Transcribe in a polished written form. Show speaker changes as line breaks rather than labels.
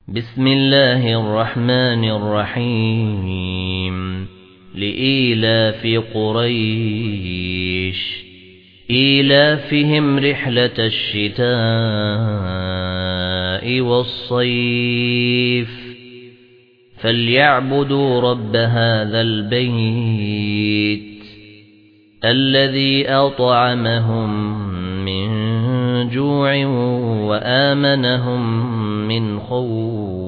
بسم الله الرحمن الرحيم لإيلاف قريش إيلافهم رحلة الشتاء والصيف فليعبدوا رب هذا البيت الذي أطعمهم من جوع وآمنهم من خوف